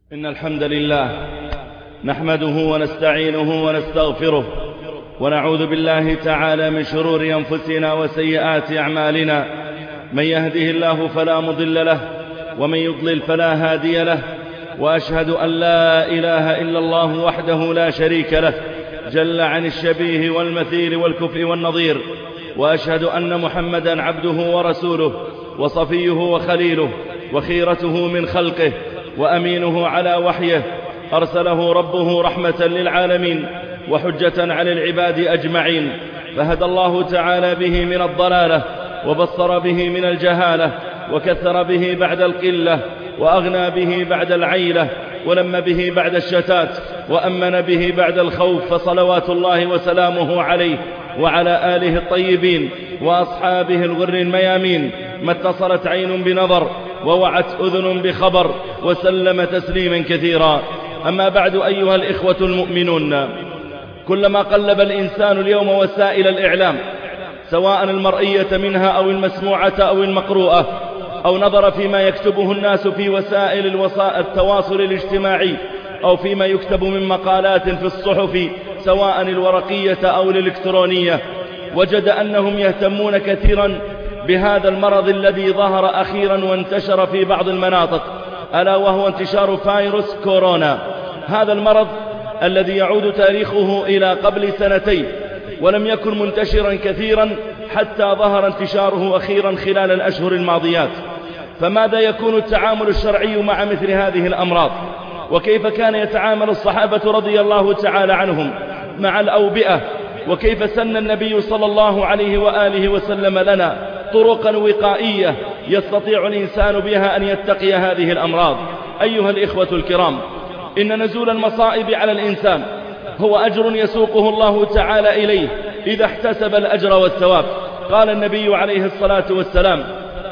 إن الحمد لله نحمده ونستعينه ونستغفره ونعوذ بالله تعالى من شرور أنفسنا وسيئات أعمالنا. من يهده الله فلا مضل له ومن يضلل فلا هادي له، وأشهد أن لا إله إلا الله وحده لا شريك له جل عن الشبيه والمثيل والكفء والنظير، وأشهد أن محمدا عبده ورسوله وصفيه وخليله وخيرته من خلقه وأمينه على وحيه، أرسله ربه رحمة للعالمين وحجة على العباد أجمعين، فهدى الله تعالى به من الضلالة وبصر به من الجهالة وكثر به بعد القلة وأغنى به بعد العيلة ولم به بعد الشتات وأمن به بعد الخوف، فصلوات الله وسلامه عليه وعلى آله الطيبين وأصحابه الغر الميامين، ما اتصلت عين بنظر ووعت أذن بخبر، وسلم تسليما كثيرا. أما بعد أيها الإخوة المؤمنون، كلما قلب الإنسان اليوم وسائل الإعلام سواء المرئية منها أو المسموعة أو المقروءة، أو نظر فيما يكتبه الناس في وسائل التواصل الاجتماعي أو فيما يكتب من مقالات في الصحف سواء الورقية أو الإلكترونية، وجد أنهم يهتمون كثيرا بهذا المرض الذي ظهر أخيرا وانتشر في بعض المناطق، ألا وهو انتشار فيروس كورونا. هذا المرض الذي يعود تاريخه إلى قبل سنتين، ولم يكن منتشرا كثيرا حتى ظهر انتشاره أخيرا خلال الأشهر الماضيات. فماذا يكون التعامل الشرعي مع مثل هذه الأمراض؟ وكيف كان يتعامل الصحابة رضي الله تعالى عنهم مع الأوبئة؟ وكيف سن النبي صلى الله عليه وآله وسلم لنا طرقا وقائية يستطيع الإنسان بها أن يتقي هذه الأمراض؟ أيها الإخوة الكرام، إن نزول المصائب على الإنسان هو أجر يسوقه الله تعالى إليه إذا احتسب الأجر والثواب. قال النبي عليه الصلاة والسلام: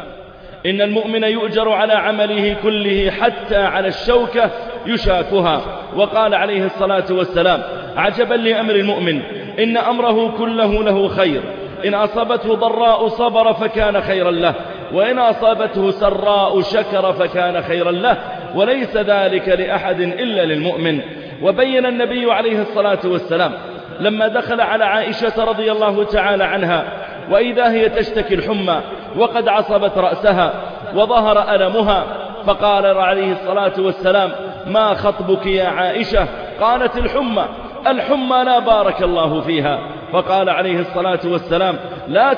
إن المؤمن يؤجر على عمله كله حتى على الشوكة يشاكها. وقال عليه الصلاة والسلام: عجبا لأمر المؤمن، إن أمره كله له خير، إن أصابته ضراء صبر فكان خيرا له، وإن أصابته سراء شكر فكان خيرا له، وليس ذلك لأحد إلا للمؤمن. وبين النبي عليه الصلاة والسلام لما دخل على عائشة رضي الله تعالى عنها وإذا هي تشتكي الحمى وقد عصبت رأسها وظهر ألمها، فقال عليه الصلاة والسلام: ما خطبك يا عائشة؟ قالت: الحمى لا بارك الله فيها. فقال عليه الصلاة والسلام: لا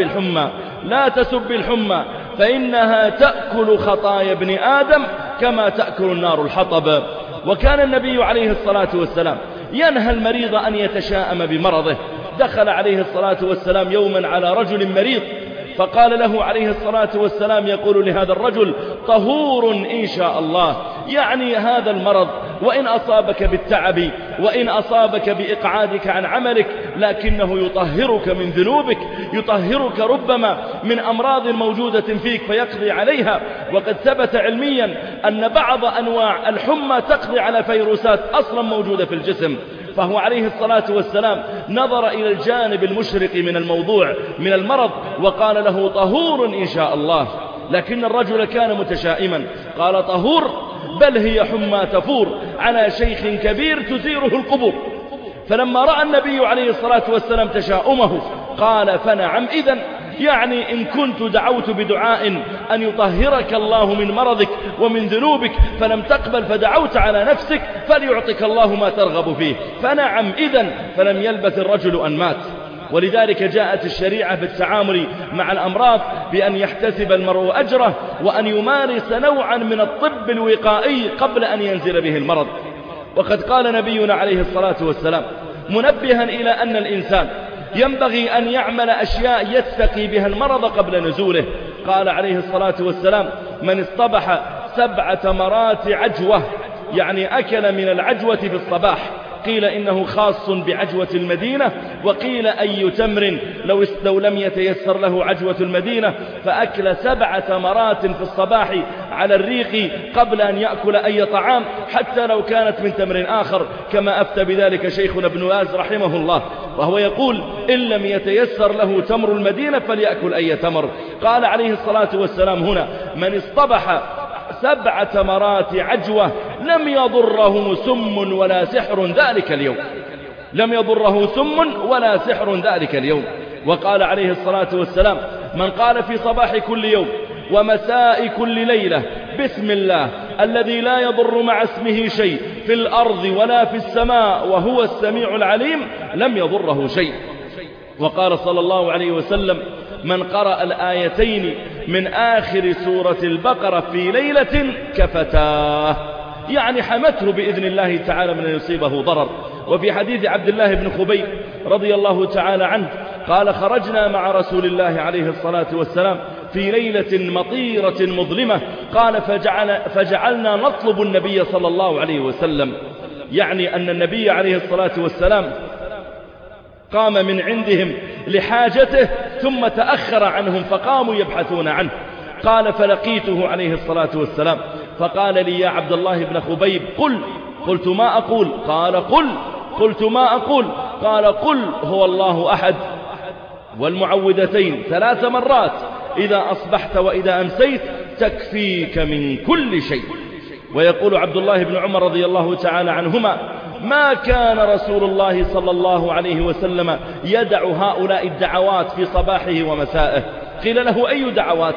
تسب الحمى فإنها تأكل خطايا ابن آدم كما تأكل النار الحطب. وكان النبي عليه الصلاة والسلام ينهى المريض أن يتشاءم بمرضه. دخل عليه الصلاة والسلام يوما على رجل مريض، فقال له عليه الصلاة والسلام يقول لهذا الرجل: طهور إن شاء الله، يعني هذا المرض وإن أصابك بالتعب وإن أصابك بإقعادك عن عملك لكنه يطهرك من ذنوبك، يطهرك ربما من أمراض موجودة فيك فيقضي عليها. وقد ثبت علميا أن بعض أنواع الحمى تقضي على فيروسات أصلا موجودة في الجسم. فهو عليه الصلاة والسلام نظر إلى الجانب المشرق من الموضوع من المرض وقال له: طهور إن شاء الله. لكن الرجل كان متشائما، قال: طهور؟ بل هي حمى تفور على شيخ كبير تزيره القبور. فلما رأى النبي عليه الصلاة والسلام تشاؤمه قال: فنعم إذن، يعني إن كنت دعوت بدعاء أن يطهرك الله من مرضك ومن ذنوبك فلم تقبل فدعوت على نفسك فليعطك الله ما ترغب فيه، فنعم إذن. فلم يلبث الرجل أن مات. ولذلك جاءت الشريعة بالتعامل مع الأمراض بأن يحتسب المرء أجره وأن يمارس نوعا من الطب الوقائي قبل أن ينزل به المرض. وقد قال نبينا عليه الصلاة والسلام منبها إلى أن الإنسان ينبغي أن يعمل أشياء يتقي بها المرض قبل نزوله. قال عليه الصلاة والسلام: من اصطبح 7 تمرات عجوة، يعني أكل من العجوة في الصباح، قيل إنه خاص بعجوة المدينة، وقيل أي تمر لو لم يتيسر له عجوة المدينة، فأكل 7 تمرات في الصباح على الريق قبل أن يأكل أي طعام حتى لو كانت من تمر آخر، كما أفتى بذلك شيخنا ابن باز رحمه الله، وهو يقول: إن لم يتيسر له تمر المدينة فليأكل أي تمر. قال عليه الصلاة والسلام هنا: من اصطبح 7 تمرات عجوة لم يضره سم ولا سحر ذلك اليوم، لم يضره سم ولا سحر ذلك اليوم. وقال عليه الصلاة والسلام: من قال في صباح كل يوم ومساء كل ليلة بسم الله الذي لا يضر مع اسمه شيء في الأرض ولا في السماء وهو السميع العليم لم يضره شيء. وقال صلى الله عليه وسلم: من قرأ الآيتين من آخر سورة البقرة في ليلة كفتاه، يعني حمته بإذن الله تعالى من أن يصيبه ضرر. وفي حديث عبد الله بن خبيب رضي الله تعالى عنه قال: خرجنا مع رسول الله عليه الصلاة والسلام في ليلة مطيرة مظلمة، قال فجعلنا نطلب النبي صلى الله عليه وسلم، يعني أن النبي عليه الصلاة والسلام قام من عندهم لحاجته ثم تأخر عنهم فقاموا يبحثون عنه. قال: فلقيته عليه الصلاة والسلام فقال لي: يا عبد الله بن خبيب قل. قلت: ما أقول؟ قال: قل. قلت: ما أقول؟ قال: قل هو الله أحد والمعوذتين 3 مرات إذا أصبحت وإذا أمسيت تكفيك من كل شيء. ويقول عبد الله بن عمر رضي الله تعالى عنهما: ما كان رسول الله صلى الله عليه وسلم يدع هؤلاء الدعوات في صباحه ومسائه. قيل له: أي دعوات؟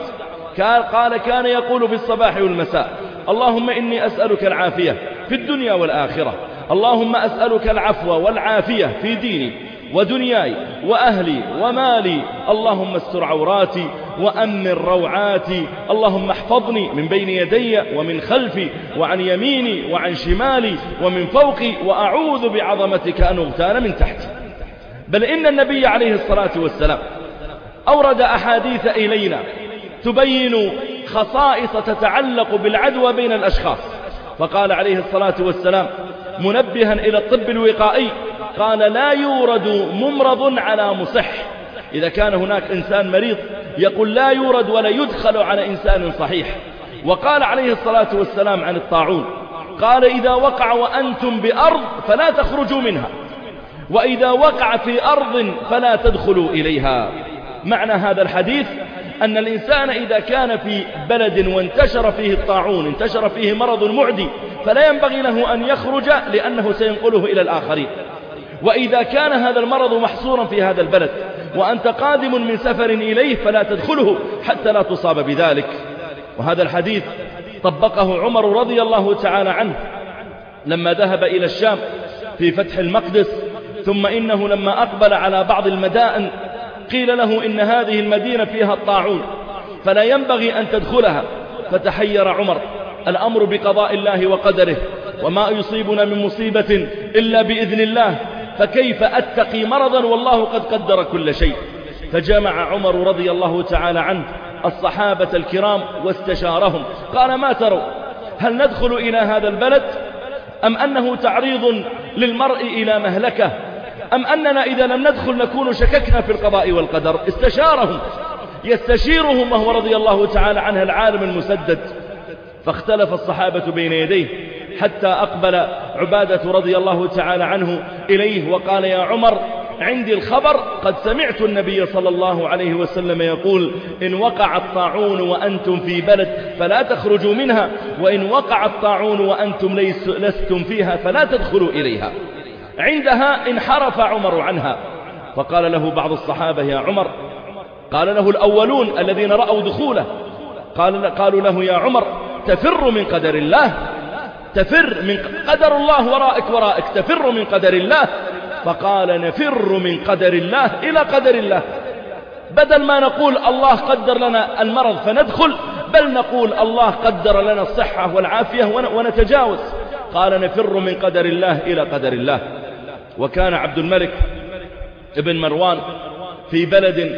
قال: كان يقول في الصباح والمساء: اللهم إني أسألك العافية في الدنيا والآخرة، اللهم أسألك العفو والعافية في ديني ودنياي وأهلي ومالي، اللهم استر عوراتي وأمن روعاتي، اللهم احفظني من بين يدي ومن خلفي وعن يميني وعن شمالي ومن فوقي، وأعوذ بعظمتك أن أغتال من تحتي. بل إن النبي عليه الصلاة والسلام أورد أحاديث إلينا تبين خصائص تتعلق بالعدوى بين الأشخاص. فقال عليه الصلاة والسلام منبها إلى الطب الوقائي، قال: لا يورد ممرض على مصح. إذا كان هناك إنسان مريض يقول لا يورد ولا يدخل على إنسان صحيح. وقال عليه الصلاة والسلام عن الطاعون، قال: إذا وقع وأنتم بأرض فلا تخرجوا منها، وإذا وقع في أرض فلا تدخلوا إليها. معنى هذا الحديث أن الإنسان إذا كان في بلد وانتشر فيه الطاعون، انتشر فيه مرض معدي، فلا ينبغي له أن يخرج لأنه سينقله إلى الآخرين. وإذا كان هذا المرض محصورا في هذا البلد وأنت قادم من سفر إليه فلا تدخله حتى لا تصاب بذلك. وهذا الحديث طبقه عمر رضي الله تعالى عنه لما ذهب إلى الشام في فتح المقدس، ثم إنه لما أقبل على بعض المدائن قيل له إن هذه المدينة فيها الطاعون فلا ينبغي أن تدخلها، فتحير عمر: الأمر بقضاء الله وقدره، وما يصيبنا من مصيبة إلا بإذن الله، فكيف أتقي مرضا والله قد قدر كل شيء. فجمع عمر رضي الله تعالى عنه الصحابة الكرام واستشارهم، قال: ما تروا؟ هل ندخل إلى هذا البلد أم أنه تعريض للمرء إلى مهلكة، أم أننا إذا لم ندخل نكون شككنا في القضاء والقدر؟ استشارهم، يستشيرهم وهو رضي الله تعالى عنه العالم المسدد. فاختلف الصحابة بين يديه حتى أقبل عبادة رضي الله تعالى عنه إليه وقال: يا عمر، عندي الخبر، قد سمعت النبي صلى الله عليه وسلم يقول: إن وقع الطاعون وأنتم في بلد فلا تخرجوا منها، وإن وقع الطاعون وأنتم لستم فيها فلا تدخلوا إليها. عندها انحرف عمر عنها، فقال له بعض الصحابة: يا عمر، قال له الأولون الذين رأوا دخوله، قالوا له: يا عمر، تفر من قدر الله، تفر من قدر الله ورائك، تفر من قدر الله. فقال: نفر من قدر الله إلى قدر الله، بدل ما نقول الله قدر لنا المرض فندخل، بل نقول الله قدر لنا الصحة والعافية ونتجاوز. قال: نفر من قدر الله إلى قدر الله. وكان عبد الملك ابن مروان في بلد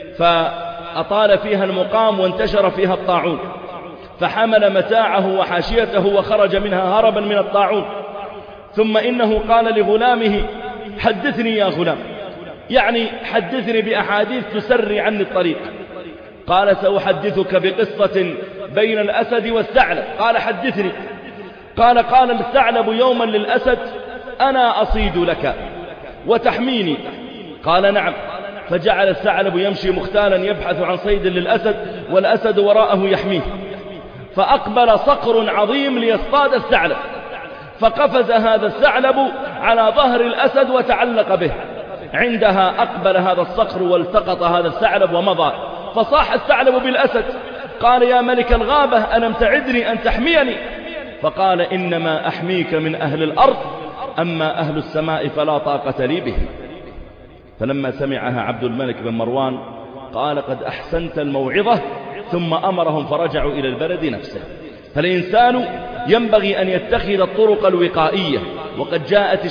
فأطال فيها المقام وانتشر فيها الطاعون، فحمل متاعه وحاشيته وخرج منها هربا من الطاعون. ثم إنه قال لغلامه: حدثني يا غلام، يعني حدثني بأحاديث تسري عني الطريق. قال: سأحدثك بقصة بين الأسد والثعلب. قال: حدثني. قال الثعلب يوما للأسد: أنا أصيد لك وتحميني. قال: نعم. فجعل الثعلب يمشي مختالا يبحث عن صيد للأسد، والأسد وراءه يحميه. فأقبل صقر عظيم ليصطاد الثعلب، فقفز هذا الثعلب على ظهر الأسد وتعلق به. عندها أقبل هذا الصقر والتقط هذا الثعلب ومضى، فصاح الثعلب بالأسد قال: يا ملك الغابة ألم تعدني أن تحميني؟ فقال: إنما أحميك من أهل الأرض، أما أهل السماء فلا طاقة لي به. فلما سمعها عبد الملك بن مروان قال: قد أحسنت الموعظة، ثم أمرهم فرجعوا إلى البلد نفسه. فالإنسان ينبغي أن يتخذ الطرق الوقائية، وقد جاءت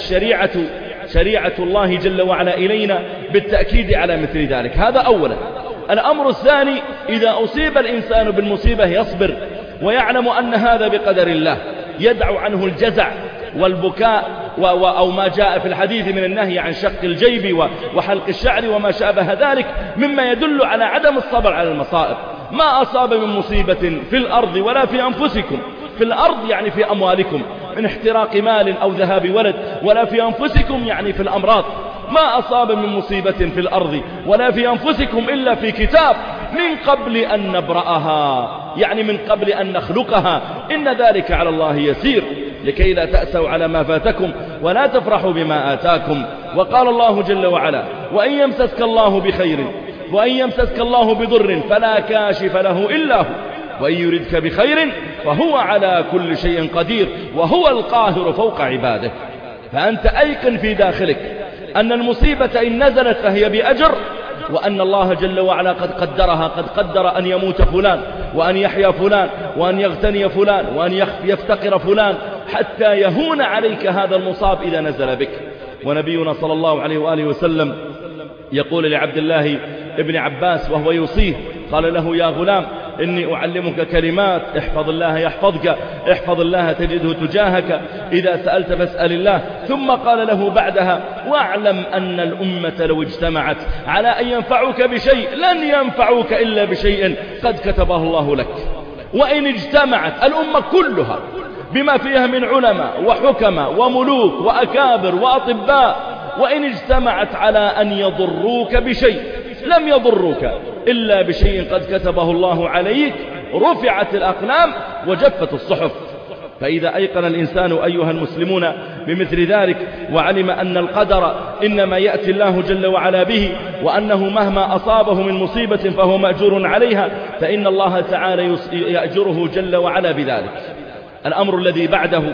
شريعة الله جل وعلا إلينا بالتأكيد على مثل ذلك. هذا أولا. الأمر الثاني: إذا أصيب الإنسان بالمصيبة يصبر ويعلم أن هذا بقدر الله، يدع عنه الجزع والبكاء أو ما جاء في الحديث من النهي عن شق الجيب وحلق الشعر وما شابه ذلك مما يدل على عدم الصبر على المصائب. ما أصاب من مصيبة في الأرض ولا في أنفسكم، في الأرض يعني في أموالكم من احتراق مال أو ذهاب ولد، ولا في أنفسكم يعني في الأمراض. ما أصاب من مصيبة في الأرض ولا في أنفسكم إلا في كتاب من قبل أن نبرأها، يعني من قبل أن نخلقها، إن ذلك على الله يسير، لكي لا تأسوا على ما فاتكم ولا تفرحوا بما آتاكم. وقال الله جل وعلا: وإن يمسسك الله بخير وإن يمسسك الله بضر فلا كاشف له إلا هو، وإن يردك بخير فهو على كل شيء قدير، وهو القاهر فوق عباده. فأنت أيقن في داخلك أن المصيبة إن نزلت فهي بأجر، وأن الله جل وعلا قد قدرها، قد قدر أن يموت فلان وأن يحيا فلان وأن يغتني فلان وأن يفتقر فلان، حتى يهون عليك هذا المصاب إذا نزل بك. ونبينا صلى الله عليه وآله وسلم يقول لعبد الله ابن عباس وهو يوصيه، قال له: يا غلام إني أعلمك كلمات، احفظ الله يحفظك، احفظ الله تجده تجاهك، إذا سألت فاسأل الله. ثم قال له بعدها: واعلم أن الأمة لو اجتمعت على أن ينفعوك بشيء لن ينفعوك إلا بشيء قد كتبه الله لك. وإن اجتمعت الأمة كلها بما فيها من علماء وحكماء وملوك وأكابر وأطباء، وإن اجتمعت على أن يضروك بشيء لم يضروك إلا بشيء قد كتبه الله عليك، رفعت الأقلام وجفت الصحف. فإذا أيقن الإنسان أيها المسلمون بمثل ذلك، وعلم أن القدر إنما يأتي الله جل وعلا به، وأنه مهما أصابه من مصيبة فهو مأجور عليها، فإن الله تعالى يأجره جل وعلا بذلك. الأمر الذي بعده،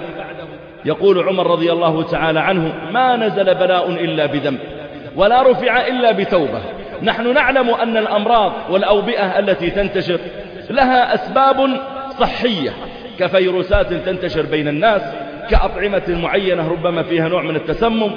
يقول عمر رضي الله تعالى عنه: ما نزل بلاء إلا بذنب ولا رفع إلا بتوبة. نحن نعلم أن الأمراض والأوبئة التي تنتشر لها أسباب صحية، كفيروسات تنتشر بين الناس، كأطعمة معينة ربما فيها نوع من التسمم،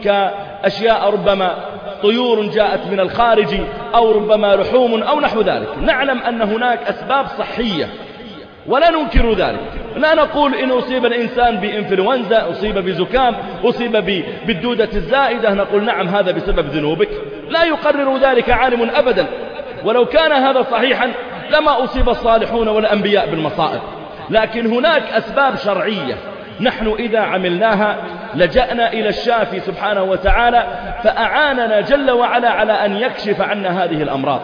كأشياء ربما طيور جاءت من الخارج، أو ربما لحوم أو نحو ذلك. نعلم أن هناك أسباب صحية ولا ننكر ذلك. لا نقول إن أصيب الإنسان بإنفلونزا، أصيب بزكام، أصيب بالدودة الزائدة، نقول نعم هذا بسبب ذنوبك. لا يقرر ذلك عالم أبدا، ولو كان هذا صحيحا لما أصيب الصالحون والأنبياء بالمصائب. لكن هناك أسباب شرعية نحن إذا عملناها لجأنا إلى الشافي سبحانه وتعالى، فأعاننا جل وعلا على أن يكشف عنا هذه الأمراض.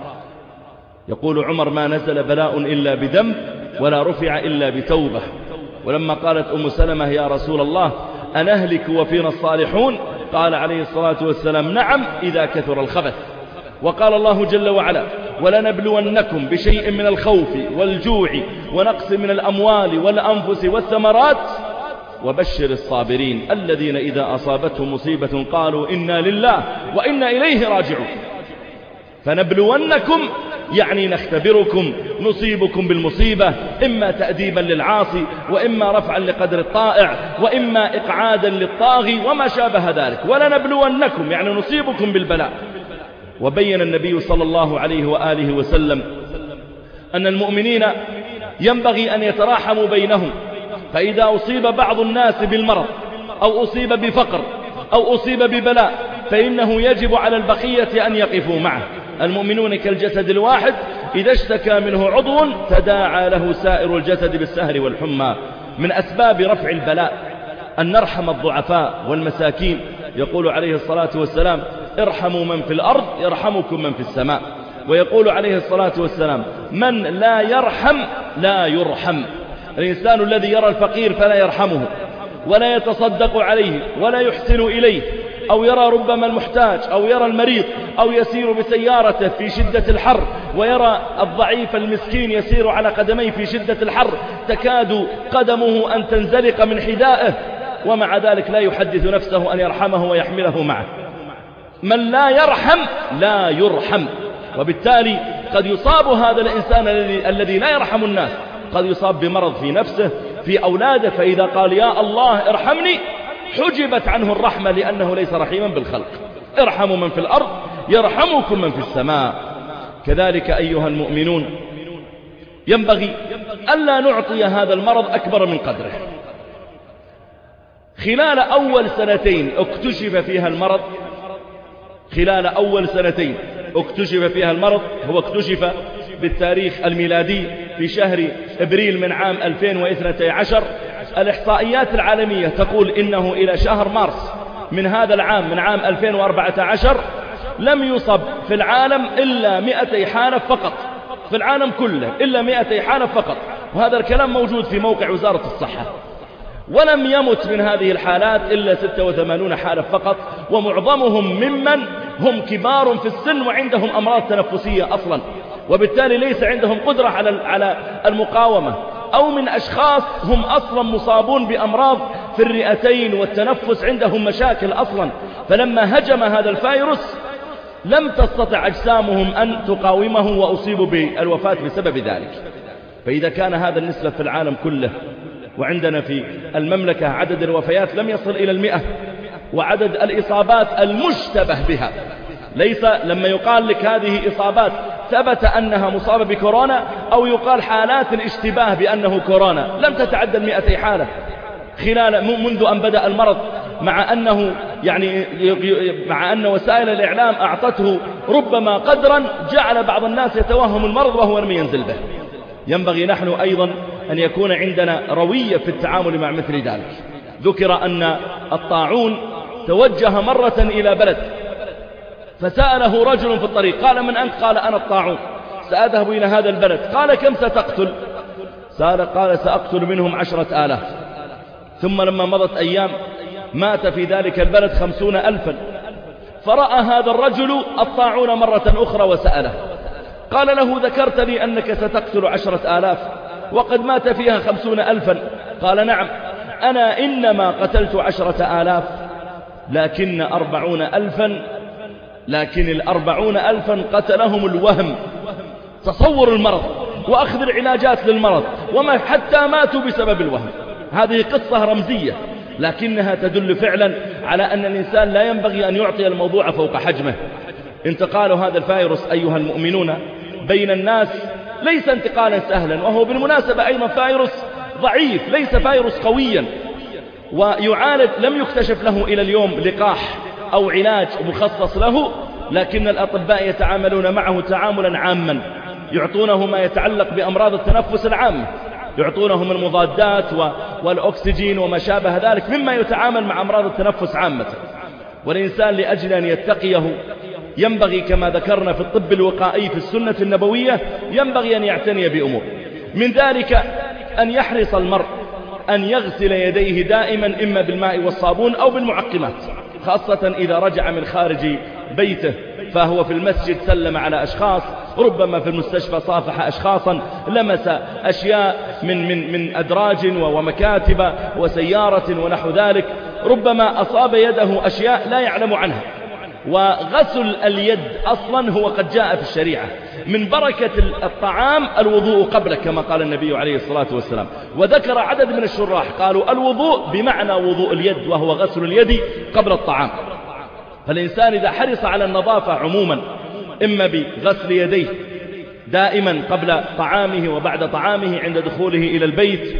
يقول عمر: ما نزل بلاء إلا بذنب ولا رفع إلا بتوبة. ولما قالت أم سلمة: يا رسول الله أنهلك وفينا الصالحون؟ قال عليه الصلاة والسلام: نعم إذا كثر الخبث. وقال الله جل وعلا: ولنبلونكم بشيء من الخوف والجوع ونقص من الأموال والأنفس والثمرات وبشر الصابرين الذين إذا أصابتهم مصيبة قالوا إنا لله وإنا إليه راجعون. فنبلونكم يعني نختبركم، نصيبكم بالمصيبة، إما تأديبا للعاصي، وإما رفعا لقدر الطائع، وإما إقعادا للطاغي وما شابه ذلك. ولنبلونكم يعني نصيبكم بالبلاء. وبين النبي صلى الله عليه وآله وسلم أن المؤمنين ينبغي أن يتراحموا بينهم، فإذا أصيب بعض الناس بالمرض أو أصيب بفقر أو أصيب ببلاء فإنه يجب على البقية أن يقفوا معه. المؤمنون كالجسد الواحد، إذا اشتكى منه عضو تداعى له سائر الجسد بالسهر والحمى. من أسباب رفع البلاء أن نرحم الضعفاء والمساكين. يقول عليه الصلاة والسلام: ارحموا من في الأرض يرحمكم من في السماء. ويقول عليه الصلاة والسلام: من لا يرحم لا يرحم. الإنسان الذي يرى الفقير فلا يرحمه، ولا يتصدق عليه ولا يحسن إليه، أو يرى ربما المحتاج أو يرى المريض، أو يسير بسيارته في شدة الحر ويرى الضعيف المسكين يسير على قدميه في شدة الحر تكاد قدمه أن تنزلق من حذائه، ومع ذلك لا يحدث نفسه أن يرحمه ويحمله معه. من لا يرحم لا يرحم. وبالتالي قد يصاب هذا الإنسان الذي لا يرحم الناس، قد يصاب بمرض في نفسه في أولاده، فإذا قال يا الله ارحمني حجبت عنه الرحمة لأنه ليس رحيما بالخلق. ارحموا من في الأرض يرحمكم من في السماء. كذلك أيها المؤمنون ينبغي ألا نعطي هذا المرض أكبر من قدره. خلال أول سنتين اكتشف فيها المرض، خلال أول سنتين اكتشف فيها المرض، هو اكتشف بالتاريخ الميلادي في شهر إبريل من عام 2012. الإحصائيات العالمية تقول إنه إلى شهر مارس من هذا العام، من عام 2014، لم يصب في العالم إلا 200 حالة فقط، في العالم كله إلا 200 حالة فقط، وهذا الكلام موجود في موقع وزارة الصحة. ولم يمت من هذه الحالات إلا 86 حالة فقط، ومعظمهم ممن هم كبار في السن وعندهم أمراض تنفسية أصلا، وبالتالي ليس عندهم قدرة على المقاومة، أو من أشخاص هم أصلا مصابون بأمراض في الرئتين والتنفس، عندهم مشاكل أصلا، فلما هجم هذا الفيروس لم تستطع أجسامهم أن تقاومه وأصيبوا بالوفاة بسبب ذلك. فإذا كان هذا النسبة في العالم كله، وعندنا في المملكة عدد الوفيات لم يصل إلى 100، وعدد الإصابات المشتبه بها، ليس لما يقال لك هذه إصابات ثبت أنها مصابة بكورونا، أو يقال حالات الاشتباه بأنه كورونا، لم تتعدى 200 حالة خلال منذ أن بدأ المرض، مع أنه مع أن وسائل الإعلام أعطته ربما قدرا جعل بعض الناس يتوهم المرض وهو لم ينزل به. ينبغي نحن أيضا أن يكون عندنا روية في التعامل مع مثل ذلك. ذكر أن الطاعون توجه مرة إلى بلد، فسأله رجل في الطريق، قال من أنت؟ قال أنا الطاعون، سأذهب إلى هذا البلد. قال كم ستقتل؟ قال سأقتل منهم 10,000. ثم لما مضت أيام مات في ذلك البلد 50,000. فرأى هذا الرجل الطاعون مرة أخرى وسأله، قال له ذكرت لي أنك ستقتل 10,000 وقد مات فيها 50,000. قال نعم، أنا إنما قتلت 10,000 لكن 40,000 قتلهم الوهم، تصور المرض وأخذ العلاجات للمرض، وما حتى ماتوا بسبب الوهم. هذه قصة رمزية لكنها تدل فعلا على أن الإنسان لا ينبغي أن يعطي الموضوع فوق حجمه. انتقال هذا الفيروس أيها المؤمنون بين الناس ليس انتقالا سهلا، وهو بالمناسبة أيضا فيروس ضعيف، ليس فيروس قويا، ويعالج، لم يكتشف له إلى اليوم لقاح أو علاج مخصص له، لكن الأطباء يتعاملون معه تعاملا عاما، يعطونه ما يتعلق بأمراض التنفس العامة، يعطونهم المضادات والأكسجين وما شابه ذلك مما يتعامل مع أمراض التنفس عامة. والإنسان لأجل أن يتقيه ينبغي كما ذكرنا في الطب الوقائي في السنة النبوية ينبغي أن يعتني بأمور، من ذلك أن يحرص المرء أن يغسل يديه دائما إما بالماء والصابون أو بالمعقمات، خاصة إذا رجع من خارج بيته، فهو في المسجد سلم على أشخاص، ربما في المستشفى صافح أشخاصا، لمس أشياء من أدراج ومكاتب وسيارة ونحو ذلك، ربما أصاب يده أشياء لا يعلم عنها. وغسل اليد أصلا هو قد جاء في الشريعة، من بركة الطعام الوضوء قبله كما قال النبي عليه الصلاة والسلام. وذكر عدد من الشراح قالوا الوضوء بمعنى وضوء اليد، وهو غسل اليد قبل الطعام. فالإنسان إذا حرص على النظافة عموما، إما بغسل يديه دائما قبل طعامه وبعد طعامه، عند دخوله إلى البيت،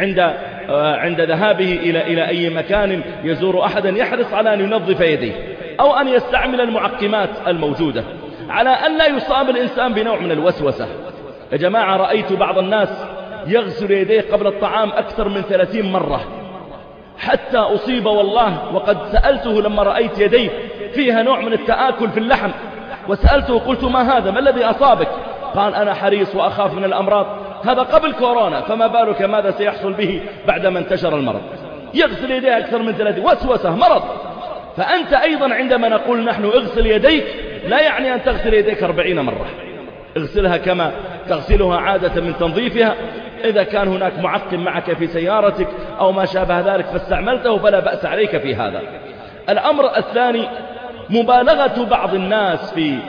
عند ذهابه إلى أي مكان يزور أحدا، يحرص على أن ينظف يديه، أو أن يستعمل المعقمات الموجودة، على أن لا يصاب الإنسان بنوع من الوسوسة. يا جماعة، رأيت بعض الناس يغسل يديه قبل الطعام أكثر من 30 مرة حتى أصيب والله. وقد سألته لما رأيت يديه فيها نوع من التآكل في اللحم، وسألته قلت ما هذا، ما الذي أصابك؟ قال أنا حريص وأخاف من الأمراض. هذا قبل كورونا، فما بالك ماذا سيحصل به بعدما انتشر المرض. يغسل يديه أكثر من 3 وسوسة مرض. فأنت أيضا عندما نقول نحن اغسل يديك لا يعني أن تغسل يديك 40 مرة، اغسلها كما تغسلها عادة من تنظيفها. إذا كان هناك معقم معك في سيارتك أو ما شابه ذلك فاستعملته فلا بأس عليك في هذا. الأمر الثاني مبالغة بعض الناس في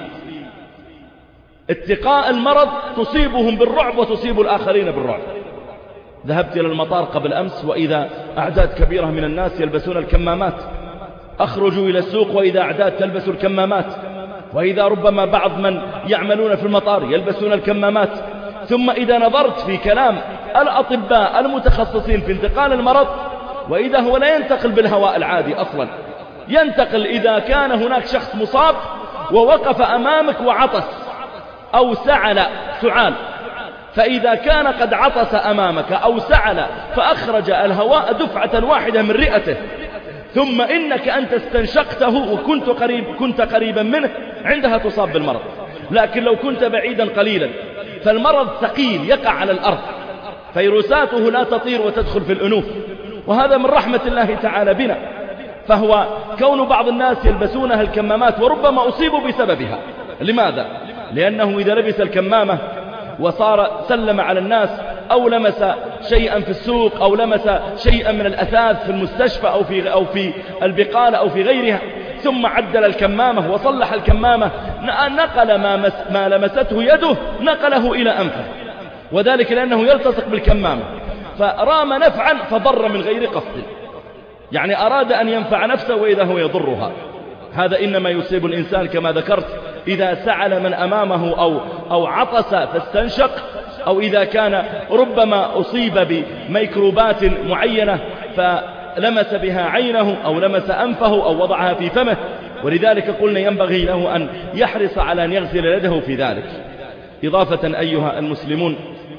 اتقاء المرض تصيبهم بالرعب وتصيب الآخرين بالرعب. ذهبت إلى المطار قبل أمس وإذا أعداد كبيرة من الناس يلبسون الكمامات، أخرجوا إلى السوق وإذا أعداد تلبس الكمامات، وإذا ربما بعض من يعملون في المطار يلبسون الكمامات. ثم إذا نظرت في كلام الأطباء المتخصصين في انتقال المرض وإذا هو لا ينتقل بالهواء العادي أصلا، ينتقل إذا كان هناك شخص مصاب ووقف أمامك وعطس أو سعل سعال، فإذا كان قد عطس أمامك أو سعل فأخرج الهواء دفعة واحدة من رئته ثم إنك أنت استنشقته كنت قريبا منه، عندها تصاب بالمرض. لكن لو كنت بعيدا قليلا فالمرض ثقيل يقع على الأرض، فيروساته لا تطير وتدخل في الأنوف، وهذا من رحمة الله تعالى بنا. فهو كون بعض الناس يلبسونها الكمامات وربما أصيبوا بسببها. لماذا؟ لأنه إذا لبس الكمامة وصار سلم على الناس أو لمس شيئا في السوق أو لمس شيئا من الأثاث في المستشفى أو في البقالة أو في غيرها، ثم عدل الكمامة وصلح الكمامة، نقل ما لمسته يده نقله إلى أنفه، وذلك لأنه يلتصق بالكمامة، فرام نفعا فضر من غير قصد، يعني أراد أن ينفع نفسه وإذا هو يضرها. هذا إنما يصيب الإنسان كما ذكرت إذا سعل من أمامه أو عطس فاستنشق، أو إذا كان ربما أصيب بميكروبات معينة فلمس بها عينه أو لمس أنفه أو وضعها في فمه. ولذلك قلنا ينبغي له أن يحرص على أن يغسل يده في ذلك. إضافة أيها المسلمون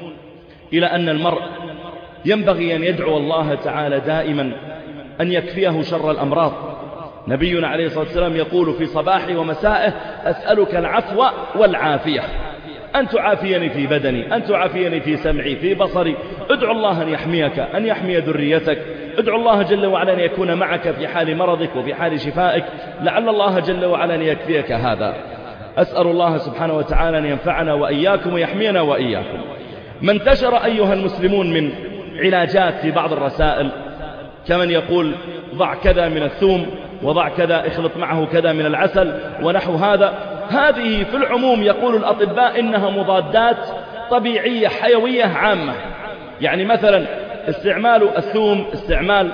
إلى أن المرء ينبغي أن يدعو الله تعالى دائما أن يكفيه شر الأمراض. نبينا عليه الصلاة والسلام يقول في صباحه ومسائه: أسألك العفو والعافية، أن تعافيني في بدني، أن تعافيني في سمعي، في بصري. ادعو الله أن يحميك، أن يحمي ذريتك، ادعو الله جل وعلا أن يكون معك في حال مرضك وفي حال شفائك، لعل الله جل وعلا أن يكفيك هذا. أسأل الله سبحانه وتعالى أن ينفعنا وإياكم ويحمينا وإياكم. ما انتشر أيها المسلمون من علاجات في بعض الرسائل، كمن يقول ضع كذا من الثوم وضع كذا، اخلط معه كذا من العسل ونحو هذا. هذه في العموم يقول الأطباء إنها مضادات طبيعية حيوية عامة. يعني مثلا استعمال الثوم، استعمال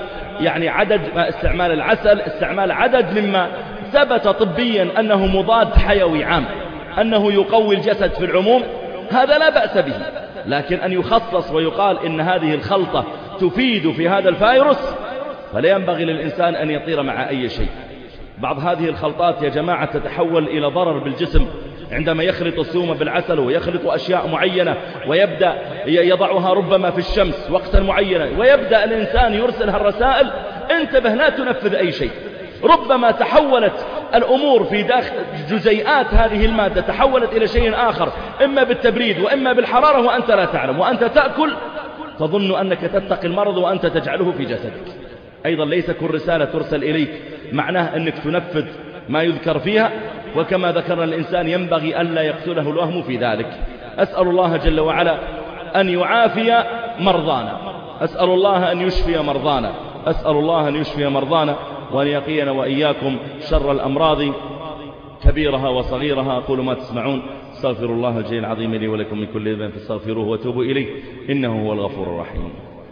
العسل، استعمال عدد مما ثبت طبيا أنه مضاد حيوي عام، أنه يقوي الجسد في العموم، هذا لا بأس به. لكن أن يخصص ويقال إن هذه الخلطة تفيد في هذا الفيروس، فلا ينبغي للإنسان أن يطير مع أي شيء. بعض هذه الخلطات يا جماعة تتحول إلى ضرر بالجسم، عندما يخلط الثوم بالعسل ويخلط أشياء معينة ويبدأ يضعها ربما في الشمس وقتا معينا، ويبدأ الإنسان يرسلها الرسائل: انتبه لا تنفذ أي شيء. ربما تحولت الأمور في داخل جزيئات هذه المادة، تحولت إلى شيء آخر، إما بالتبريد وإما بالحرارة وأنت لا تعلم، وأنت تأكل تظن أنك تتقي المرض وأنت تجعله في جسدك. أيضا ليس كل رسالة ترسل إليك معناه أنك تنفذ ما يذكر فيها، وكما ذكرنا الإنسان ينبغي ألا يقتله الوهم في ذلك. أسأل الله جل وعلا أن يعافي مرضانا، أسأل الله أن يشفي مرضانا، أسأل الله أن يشفي مرضانا وأن يقينا وإياكم شر الأمراض كبيرها وصغيرها. أقول ما تسمعون، استغفر الله الجليل العظيم لي ولكم من كل ذنب فاستغفروه وتوبوا إليه إنه هو الغفور الرحيم.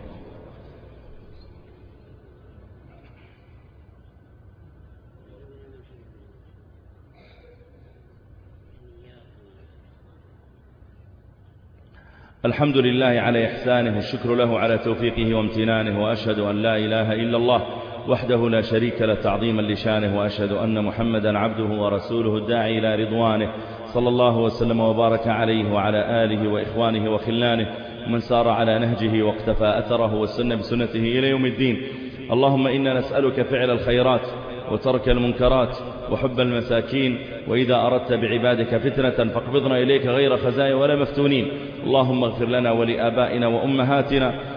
الحمد لله على إحسانه، والشكر له على توفيقه وامتنانه، وأشهد أن لا إله إلا الله وحده لا شريك له تعظيما لشانه، وأشهد أن محمدا عبده ورسوله الداعي إلى رضوانه، صلى الله وسلم وبارك عليه وعلى آله وإخوانه وخلانه ومن سار على نهجه واقتفى أثره واستنى بسنته إلى يوم الدين. اللهم إنا نسألك فعل الخيرات وترك المنكرات وحب المساكين، وإذا أردت بعبادك فتنة فاقبضنا إليك غير خزايا ولا مفتونين. اللهم اغفر لنا ولآبائنا وأمهاتنا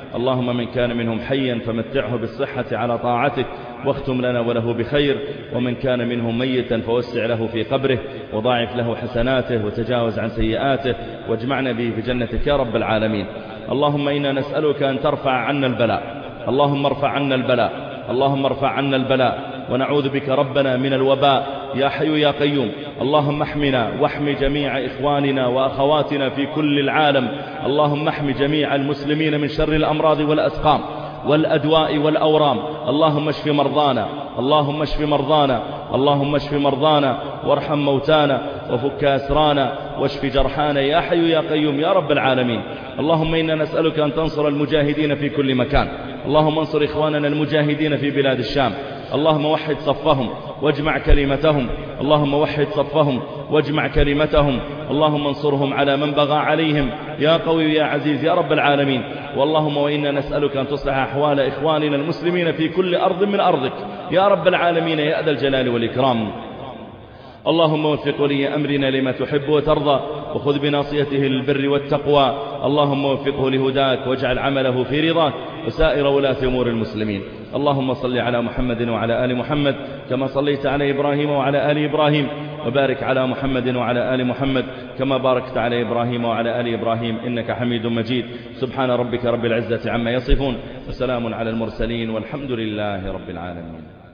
اللهم من كان منهم حيا فمتعه بالصحة على طاعتك واختم لنا وله بخير، ومن كان منهم ميتا فوسع له في قبره وضاعف له حسناته وتجاوز عن سيئاته واجمعنا به في جنتك يا رب العالمين. اللهم إنا نسألك أن ترفع عنا البلاء، اللهم ارفع عنا البلاء، اللهم ارفع عنا البلاء، ونعوذ بك ربنا من الوباء يا حي يا قيوم. اللهم احمنا واحم جميع إخواننا وأخواتنا في كل العالم، اللهم احم جميع المسلمين من شر الأمراض والأسقام والأدواء والأورام. اللهم اشف مرضانا، اللهم اشف مرضانا، اللهم اشف مرضانا وارحم موتانا وفك أسرانا واشف جرحانا يا حي يا قيوم يا رب العالمين. اللهم إنا نسألك أن تنصر المجاهدين في كل مكان، اللهم انصر إخواننا المجاهدين في بلاد الشام، اللهم وحد صفهم واجمع كلمتهم، اللهم وحد صفهم واجمع كلمتهم، اللهم انصرهم على من بغى عليهم يا قوي يا عزيز يا رب العالمين. واللهم وإنا نسألك أن تصلح أحوال إخواننا المسلمين في كل أرض من أرضك يا رب العالمين يا ذا الجلال والإكرام. اللهم وفق ولي أمرنا لما تحب وترضى، وخذ بناصيته للبر والتقوى، اللهم وفقه لهداك واجعل عمله في رضاك وسائر ولاة أمور المسلمين. اللهم صل على محمد وعلى آل محمد كما صليت على إبراهيم وعلى آل إبراهيم، وبارك على محمد وعلى آل محمد كما باركت على إبراهيم وعلى آل إبراهيم إنك حميد مجيد. سبحان ربك رب العزة عما يصفون، وسلام على المرسلين، والحمد لله رب العالمين.